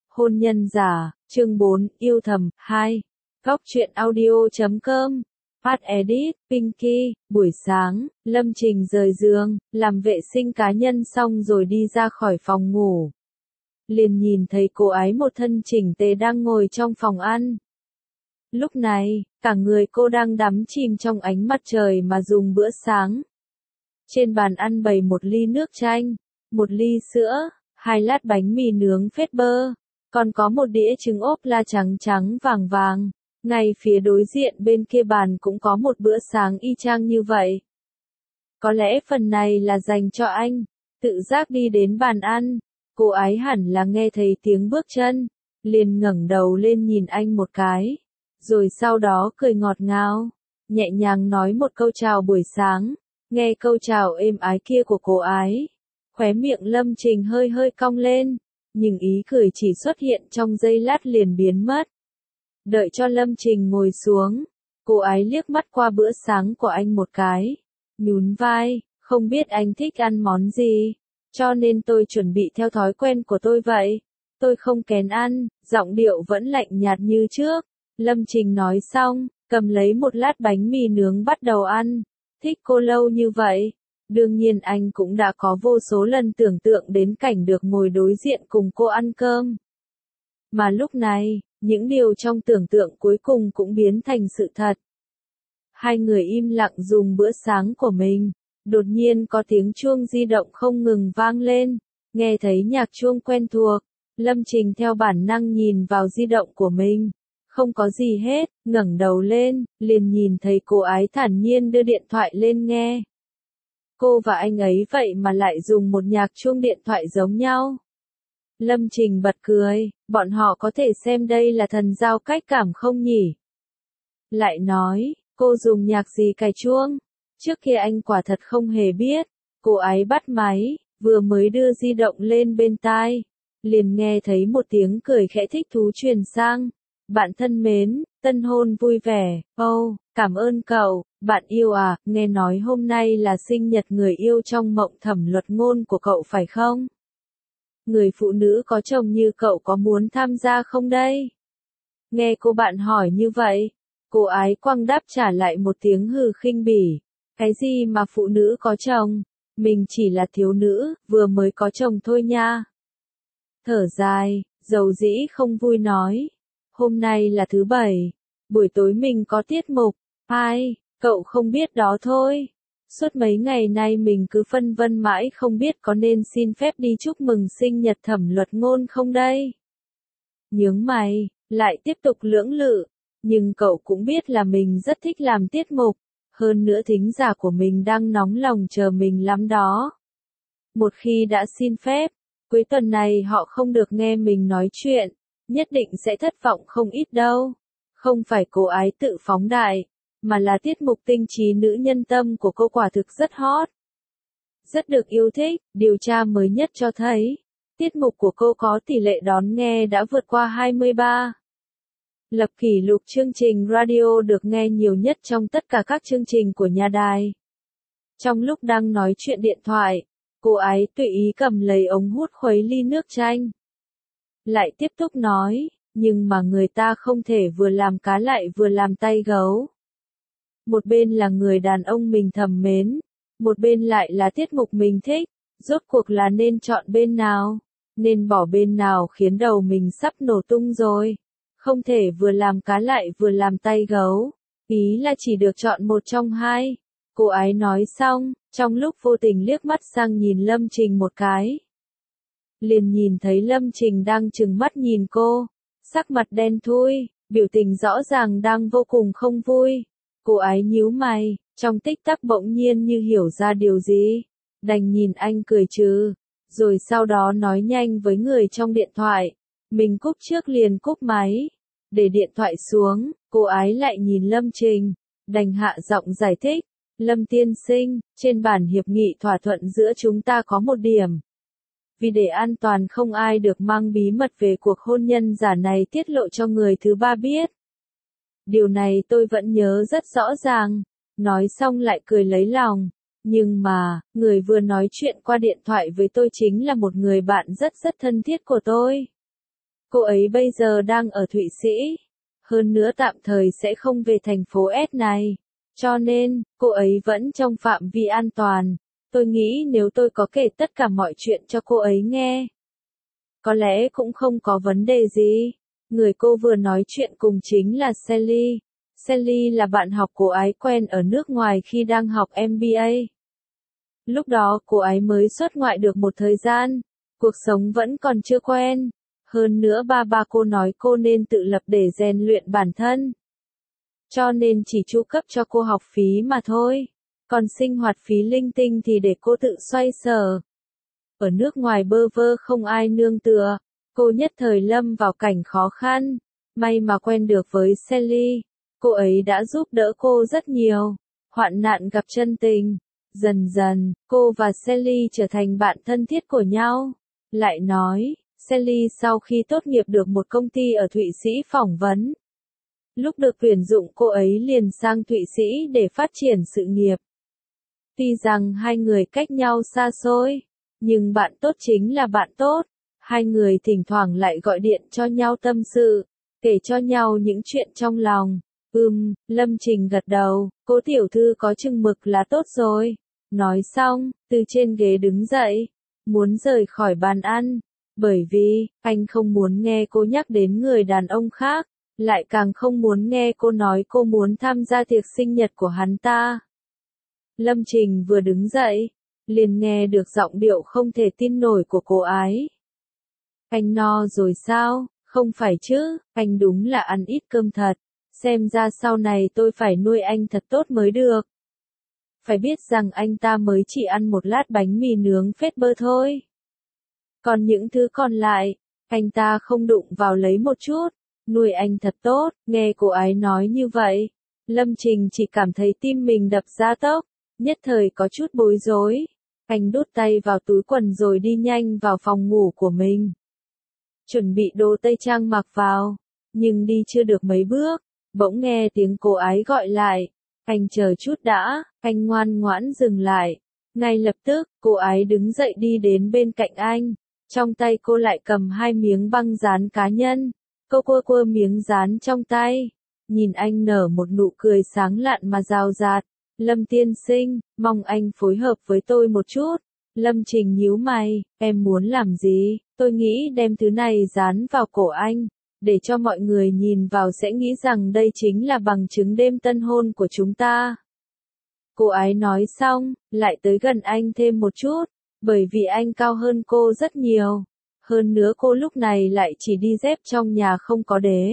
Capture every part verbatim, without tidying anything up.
Hôn nhân giả, chương bốn, yêu thầm, hai. Góc truyện audio chấm com. Phát edit, Pinky, buổi sáng, Lâm Trình rời giường, làm vệ sinh cá nhân xong rồi đi ra khỏi phòng ngủ. Liền nhìn thấy cô ái một thân chỉnh tề đang ngồi trong phòng ăn. Lúc này, cả người cô đang đắm chìm trong ánh mặt trời mà dùng bữa sáng. Trên bàn ăn bày một ly nước chanh, một ly sữa, hai lát bánh mì nướng phết bơ, còn có một đĩa trứng ốp la trắng trắng vàng vàng. Ngay phía đối diện bên kia bàn cũng có một bữa sáng y chang như vậy. Có lẽ phần này là dành cho anh. Tự giác đi đến bàn ăn, cô ái hẳn là nghe thấy tiếng bước chân, liền ngẩng đầu lên nhìn anh một cái, rồi sau đó cười ngọt ngào, nhẹ nhàng nói một câu chào buổi sáng. Nghe câu chào êm ái kia của cô ái, khóe miệng Lâm Trình hơi hơi cong lên, nhưng ý cười chỉ xuất hiện trong giây lát liền biến mất. Đợi cho Lâm Trình ngồi xuống, cô ái liếc mắt qua bữa sáng của anh một cái, nhún vai, không biết anh thích ăn món gì, cho nên tôi chuẩn bị theo thói quen của tôi vậy. Tôi không kén ăn, giọng điệu vẫn lạnh nhạt như trước. Lâm Trình nói xong, cầm lấy một lát bánh mì nướng bắt đầu ăn. Thích cô lâu như vậy, đương nhiên anh cũng đã có vô số lần tưởng tượng đến cảnh được ngồi đối diện cùng cô ăn cơm. Mà lúc này, những điều trong tưởng tượng cuối cùng cũng biến thành sự thật. Hai người im lặng dùng bữa sáng của mình, đột nhiên có tiếng chuông di động không ngừng vang lên, nghe thấy nhạc chuông quen thuộc, Lâm Trình theo bản năng nhìn vào di động của mình. Không có gì hết, ngẩng đầu lên, liền nhìn thấy cô ái thản nhiên đưa điện thoại lên nghe. Cô và anh ấy vậy mà lại dùng một nhạc chuông điện thoại giống nhau. Lâm Trình bật cười, bọn họ có thể xem đây là thần giao cách cảm không nhỉ? Lại nói, cô dùng nhạc gì cài chuông? Trước kia anh quả thật không hề biết. Cô ái bắt máy, vừa mới đưa di động lên bên tai, liền nghe thấy một tiếng cười khẽ thích thú truyền sang. Bạn thân mến, tân hôn vui vẻ, oh, cảm ơn cậu, bạn yêu à, nghe nói hôm nay là sinh nhật người yêu trong mộng thẩm luật ngôn của cậu phải không? Người phụ nữ có chồng như cậu có muốn tham gia không đây? Nghe cô bạn hỏi như vậy, cô ái quăng đáp trả lại một tiếng hừ khinh bỉ. Cái gì mà phụ nữ có chồng? Mình chỉ là thiếu nữ, vừa mới có chồng thôi nha. Thở dài, dầu dĩ không vui nói. Hôm nay là thứ bảy, buổi tối mình có tiết mục, ai, cậu không biết đó thôi. Suốt mấy ngày nay mình cứ phân vân mãi không biết có nên xin phép đi chúc mừng sinh nhật thẩm luật ngôn không đây. Nhướng mày, lại tiếp tục lưỡng lự, nhưng cậu cũng biết là mình rất thích làm tiết mục, hơn nữa thính giả của mình đang nóng lòng chờ mình lắm đó. Một khi đã xin phép, cuối tuần này họ không được nghe mình nói chuyện. Nhất định sẽ thất vọng không ít đâu. Không phải cô ái tự phóng đại, mà là tiết mục tinh trí nữ nhân tâm của cô quả thực rất hot. Rất được yêu thích, điều tra mới nhất cho thấy, tiết mục của cô có tỷ lệ đón nghe đã vượt qua hai mươi ba. Lập kỷ lục chương trình radio được nghe nhiều nhất trong tất cả các chương trình của nhà đài. Trong lúc đang nói chuyện điện thoại, cô ái tùy ý cầm lấy ống hút khuấy ly nước chanh. Lại tiếp tục nói, nhưng mà người ta không thể vừa làm cá lại vừa làm tay gấu. Một bên là người đàn ông mình thầm mến, một bên lại là tiết mục mình thích, rốt cuộc là nên chọn bên nào, nên bỏ bên nào khiến đầu mình sắp nổ tung rồi. Không thể vừa làm cá lại vừa làm tay gấu, ý là chỉ được chọn một trong hai. Cô ái nói xong, trong lúc vô tình liếc mắt sang nhìn Lâm Trình một cái. Liền nhìn thấy Lâm Trình đang trừng mắt nhìn cô, sắc mặt đen thui, biểu tình rõ ràng đang vô cùng không vui. Cô ái nhíu mày, trong tích tắc bỗng nhiên như hiểu ra điều gì, đành nhìn anh cười trừ, rồi sau đó nói nhanh với người trong điện thoại, mình cúp trước liền cúp máy. Để điện thoại xuống, cô ái lại nhìn Lâm Trình, đành hạ giọng giải thích, Lâm tiên sinh, trên bản hiệp nghị thỏa thuận giữa chúng ta có một điểm. Vì để an toàn không ai được mang bí mật về cuộc hôn nhân giả này tiết lộ cho người thứ ba biết. Điều này tôi vẫn nhớ rất rõ ràng, nói xong lại cười lấy lòng. Nhưng mà, người vừa nói chuyện qua điện thoại với tôi chính là một người bạn rất rất thân thiết của tôi. Cô ấy bây giờ đang ở Thụy Sĩ. Hơn nữa tạm thời sẽ không về thành phố S này. Cho nên, cô ấy vẫn trong phạm vi an toàn. Tôi nghĩ nếu tôi có kể tất cả mọi chuyện cho cô ấy nghe, có lẽ cũng không có vấn đề gì. Người cô vừa nói chuyện cùng chính là Sally. Sally là bạn học cô ấy quen ở nước ngoài khi đang học M B A. Lúc đó cô ấy mới xuất ngoại được một thời gian. Cuộc sống vẫn còn chưa quen. Hơn nữa ba ba cô nói cô nên tự lập để rèn luyện bản thân. Cho nên chỉ chu cấp cho cô học phí mà thôi. Còn sinh hoạt phí linh tinh thì để cô tự xoay sở. Ở nước ngoài bơ vơ không ai nương tựa. Cô nhất thời lâm vào cảnh khó khăn. May mà quen được với Sally. Cô ấy đã giúp đỡ cô rất nhiều. Hoạn nạn gặp chân tình. Dần dần, cô và Sally trở thành bạn thân thiết của nhau. Lại nói, Sally sau khi tốt nghiệp được một công ty ở Thụy Sĩ phỏng vấn. Lúc được tuyển dụng cô ấy liền sang Thụy Sĩ để phát triển sự nghiệp. Tuy rằng hai người cách nhau xa xôi, nhưng bạn tốt chính là bạn tốt. Hai người thỉnh thoảng lại gọi điện cho nhau tâm sự, kể cho nhau những chuyện trong lòng. Ừm, Lâm Trình gật đầu, cô tiểu thư có chừng mực là tốt rồi. Nói xong, từ trên ghế đứng dậy, muốn rời khỏi bàn ăn. Bởi vì, anh không muốn nghe cô nhắc đến người đàn ông khác, lại càng không muốn nghe cô nói cô muốn tham gia tiệc sinh nhật của hắn ta. Lâm Trình vừa đứng dậy, liền nghe được giọng điệu không thể tin nổi của cô ấy. Anh no rồi sao? Không phải chứ, anh đúng là ăn ít cơm thật. Xem ra sau này tôi phải nuôi anh thật tốt mới được. Phải biết rằng anh ta mới chỉ ăn một lát bánh mì nướng phết bơ thôi. Còn những thứ còn lại, anh ta không đụng vào lấy một chút. Nuôi anh thật tốt, nghe cô ấy nói như vậy. Lâm Trình chỉ cảm thấy tim mình đập ra tốc, nhất thời có chút bối rối. Anh đút tay vào túi quần rồi đi nhanh vào phòng ngủ của mình. Chuẩn bị đồ tây trang mặc vào, nhưng đi chưa được mấy bước, bỗng nghe tiếng cô ấy gọi lại. Anh chờ chút đã, anh ngoan ngoãn dừng lại. Ngay lập tức, cô ấy đứng dậy đi đến bên cạnh anh. Trong tay cô lại cầm hai miếng băng dán cá nhân. Cô quơ quơ miếng dán trong tay. Nhìn anh nở một nụ cười sáng lạn mà rào rạt. Lâm tiên sinh, mong anh phối hợp với tôi một chút. Lâm Trình nhíu mày, em muốn làm gì? Tôi nghĩ đem thứ này dán vào cổ anh. Để cho mọi người nhìn vào sẽ nghĩ rằng đây chính là bằng chứng đêm tân hôn của chúng ta. Cô ấy nói xong, lại tới gần anh thêm một chút, bởi vì anh cao hơn cô rất nhiều. Hơn nữa cô lúc này lại chỉ đi dép trong nhà không có đế.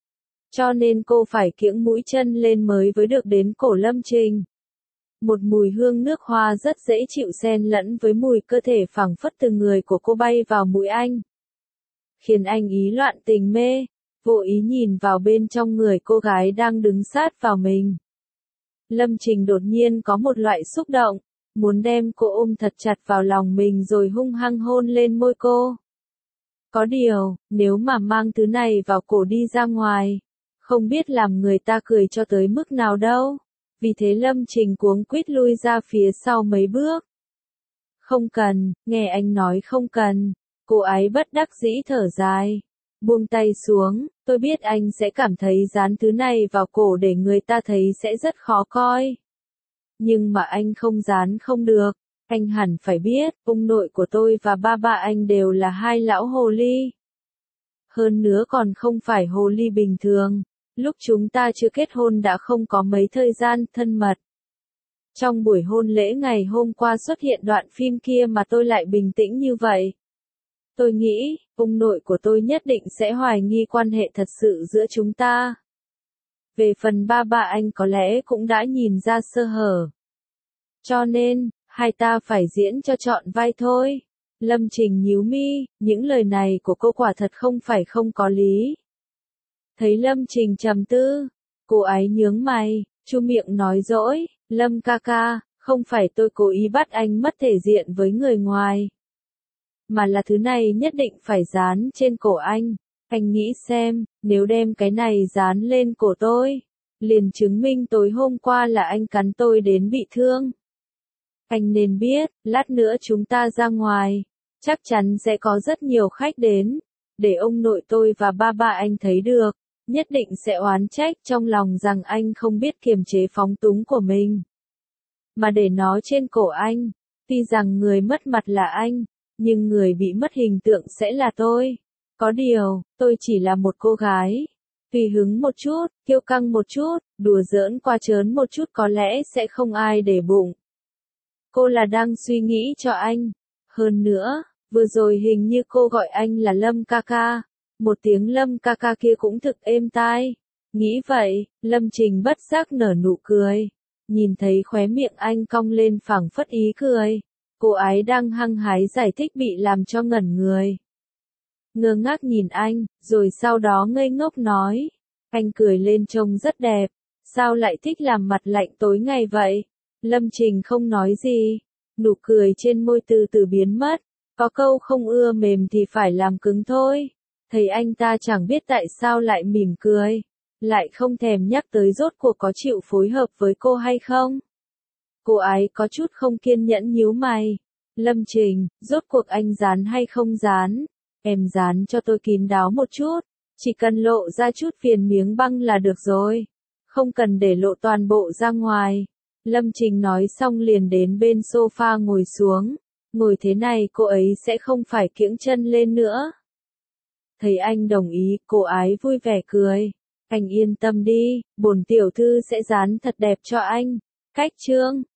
Cho nên cô phải kiễng mũi chân lên mới với được đến cổ Lâm Trình. Một mùi hương nước hoa rất dễ chịu xen lẫn với mùi cơ thể phảng phất từ người của cô bay vào mũi anh. Khiến anh ý loạn tình mê, vô ý nhìn vào bên trong người cô gái đang đứng sát vào mình. Lâm Trình đột nhiên có một loại xúc động, muốn đem cô ôm thật chặt vào lòng mình rồi hung hăng hôn lên môi cô. Có điều, nếu mà mang thứ này vào cổ đi ra ngoài, không biết làm người ta cười cho tới mức nào đâu. Vì thế Lâm Trình cuống quýt lui ra phía sau mấy bước. Không cần, nghe anh nói không cần. Cô ấy bất đắc dĩ thở dài. Buông tay xuống, tôi biết anh sẽ cảm thấy dán thứ này vào cổ để người ta thấy sẽ rất khó coi. Nhưng mà anh không dán không được. Anh hẳn phải biết, ông nội của tôi và ba ba anh đều là hai lão hồ ly. Hơn nữa còn không phải hồ ly bình thường. Lúc chúng ta chưa kết hôn đã không có mấy thời gian thân mật. Trong buổi hôn lễ ngày hôm qua xuất hiện đoạn phim kia mà tôi lại bình tĩnh như vậy. Tôi nghĩ, ông nội của tôi nhất định sẽ hoài nghi quan hệ thật sự giữa chúng ta. Về phần ba ba anh có lẽ cũng đã nhìn ra sơ hở. Cho nên, hai ta phải diễn cho trọn vai thôi. Lâm Trình nhíu mi, những lời này của cô quả thật không phải không có lý. Thấy Lâm Trình trầm tư, cô ấy nhướng mày, chu miệng nói dỗi, Lâm ca ca, không phải tôi cố ý bắt anh mất thể diện với người ngoài. Mà là thứ này nhất định phải dán trên cổ anh. Anh nghĩ xem, nếu đem cái này dán lên cổ tôi, liền chứng minh tối hôm qua là anh cắn tôi đến bị thương. Anh nên biết, lát nữa chúng ta ra ngoài, chắc chắn sẽ có rất nhiều khách đến. để ông nội tôi và ba ba anh thấy được, nhất định sẽ oán trách trong lòng rằng anh không biết kiềm chế phóng túng của mình. Mà để nó trên cổ anh, tuy rằng người mất mặt là anh, nhưng người bị mất hình tượng sẽ là tôi. Có điều, tôi chỉ là một cô gái. Tùy hứng một chút, kiêu căng một chút, đùa giỡn qua trớn một chút có lẽ sẽ không ai để bụng. Cô là đang suy nghĩ cho anh. Hơn nữa, vừa rồi hình như cô gọi anh là Lâm ca ca. Một tiếng Lâm ca ca kia cũng thực êm tai. Nghĩ vậy, Lâm Trình bất giác nở nụ cười. Nhìn thấy khóe miệng anh cong lên phảng phất ý cười. Cô ấy đang hăng hái giải thích bị làm cho ngẩn người. Ngơ ngác nhìn anh, rồi sau đó ngây ngốc nói. Anh cười lên trông rất đẹp. Sao lại thích làm mặt lạnh tối ngày vậy? Lâm Trình không nói gì. Nụ cười trên môi từ từ biến mất. Có câu không ưa mềm thì phải làm cứng thôi. Thấy anh ta chẳng biết tại sao lại mỉm cười. Lại không thèm nhắc tới rốt cuộc có chịu phối hợp với cô hay không. Cô ấy có chút không kiên nhẫn nhíu mày. Lâm Trình, rốt cuộc anh dán hay không dán? Em dán cho tôi kín đáo một chút. Chỉ cần lộ ra chút viền miếng băng là được rồi. Không cần để lộ toàn bộ ra ngoài. Lâm Trình nói xong liền đến bên sofa ngồi xuống. Ngồi thế này cô ấy sẽ không phải kiễng chân lên nữa. Thấy anh đồng ý, cô ấy vui vẻ cười. Anh yên tâm đi, bổn tiểu thư sẽ dán thật đẹp cho anh. Cách chương